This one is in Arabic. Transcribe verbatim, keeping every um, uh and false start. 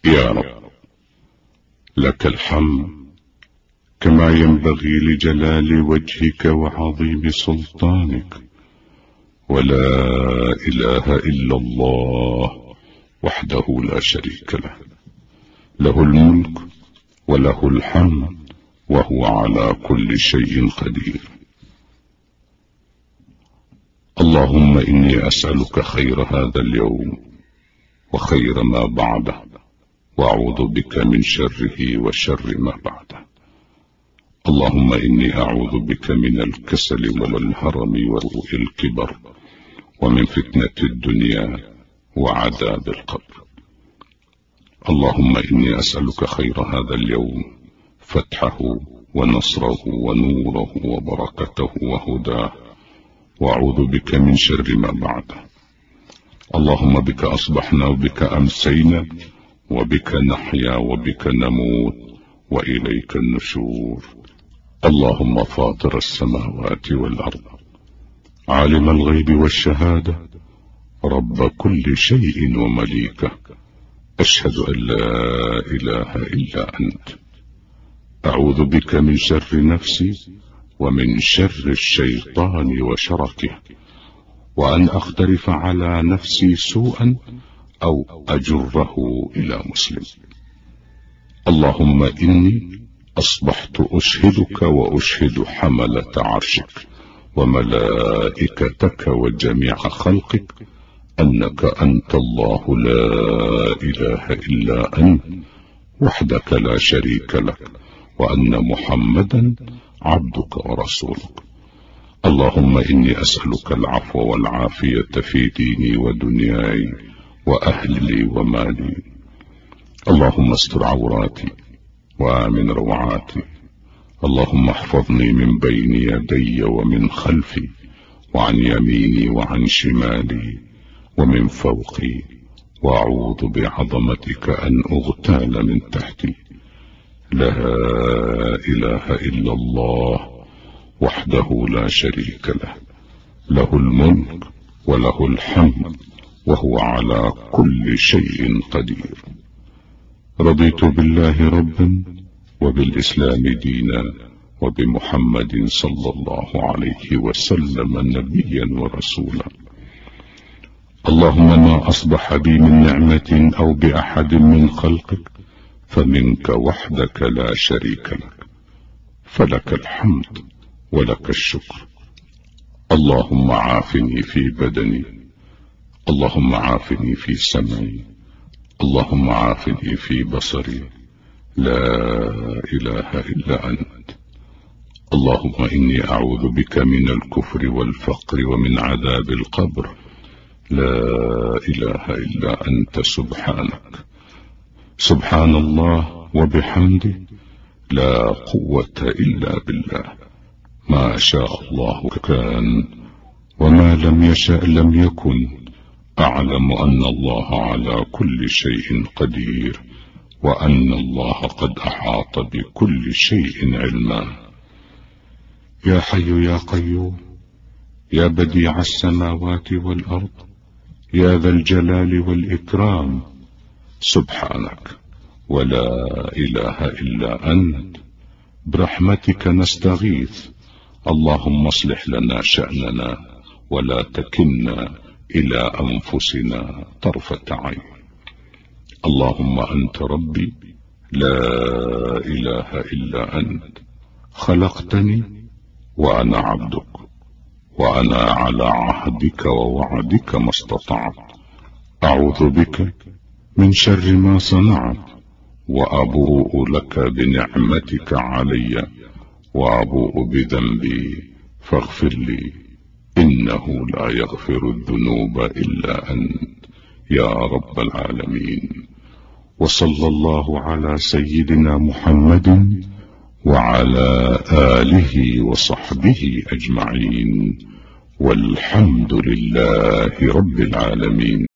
يا رب، لك الحمد كما ينبغي لجلال وجهك وعظيم سلطانك، ولا إله إلا الله وحده لا شريك له، له الملك وله الحمد وهو على كل شيء قدير. اللهم إني أسألك خير هذا اليوم وخير ما بعده، وأعوذ بك من شره وشر ما بعده. اللهم إني أعوذ بك من الكسل والهرم والكبر، ومن فتنة الدنيا وعذاب القبر. اللهم إني أسألك خير هذا اليوم، فتحه ونصره ونوره وبركته وهداه، وأعوذ بك من شر ما بعده. اللهم بك أصبحنا وبك أمسينا، وبك نحيا وبك نموت، وإليك النشور. اللهم فاطر السماوات والأرض، عالم الغيب والشهادة، رب كل شيء ومليكه، أشهد أن لا إله إلا أنت. أعوذ بك من شر نفسي ومن شر الشيطان وشركه، وأن أقترف على نفسي سوءا أو أجره إلى مسلم. اللهم إني أصبحت أشهدك وأشهد حملة عرشك وملائكتك وجميع خلقك أنك أنت الله لا إله إلا أنت وحدك لا شريك لك، وأن محمدا عبدك ورسولك. اللهم إني أسألك العفو والعافية في ديني ودنياي وأهلي ومالي. اللهم استر عوراتي وآمن روعاتي. اللهم احفظني من بين يدي ومن خلفي، وعن يميني وعن شمالي ومن فوقي، وأعوذ بعظمتك أن أغتال من تحتي. لا إله إلا الله وحده لا شريك له، له الملك وله الحمد وهو على كل شيء قدير. رضيت بالله ربا وبالإسلام دينا وبمحمد صلى الله عليه وسلم نبيا ورسولا. اللهم ما أصبح بي من نعمة أو بأحد من خلقك فمنك وحدك لا شريك لك، فلك الحمد ولك الشكر. اللهم عافني في بدني، اللهم عافني في سمعي، اللهم عافني في بصري. لا إله إلا أنت. اللهم إني أعوذ بك من الكفر والفقر ومن عذاب القبر. لا إله إلا أنت سبحانك. سبحان الله وبحمده، لا قوة إلا بالله. ما شاء الله كان، وما لم يشأ لم يكن. أعلم أن الله على كل شيء قدير، وأن الله قد أحاط بكل شيء علما. يا حي يا قيوم، يا بديع السماوات والأرض، يا ذا الجلال والإكرام، سبحانك ولا إله إلا أنت، برحمتك نستغيث. اللهم اصلح لنا شأننا ولا تكلنا إلى أنفسنا طرفة عين. اللهم أنت ربي لا إله إلا أنت، خلقتني وأنا عبدك، وأنا على عهدك ووعدك ما استطعت. أعوذ بك من شر ما صنعت، وأبوء لك بنعمتك علي، وأبوء بذنبي فاغفر لي، إنه لا يغفر الذنوب إلا أنت يا رب العالمين. وصلى الله على سيدنا محمد وعلى آله وصحبه أجمعين، والحمد لله رب العالمين.